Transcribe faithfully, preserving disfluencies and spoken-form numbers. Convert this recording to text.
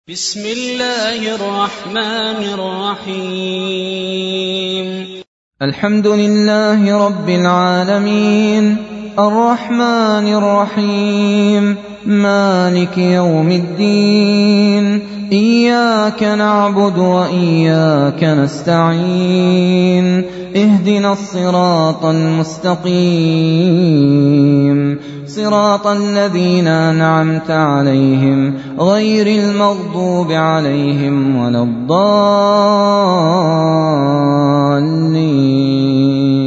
بسم الله الرحمن الرحيم الحمد لله رب العالمين الرحمن الرحيم مالك يوم الدين إياك نعبد وإياك نستعين اهدنا الصراط المستقيم صراط الذين أنعمت عليهم غير المغضوب عليهم ولا الضالين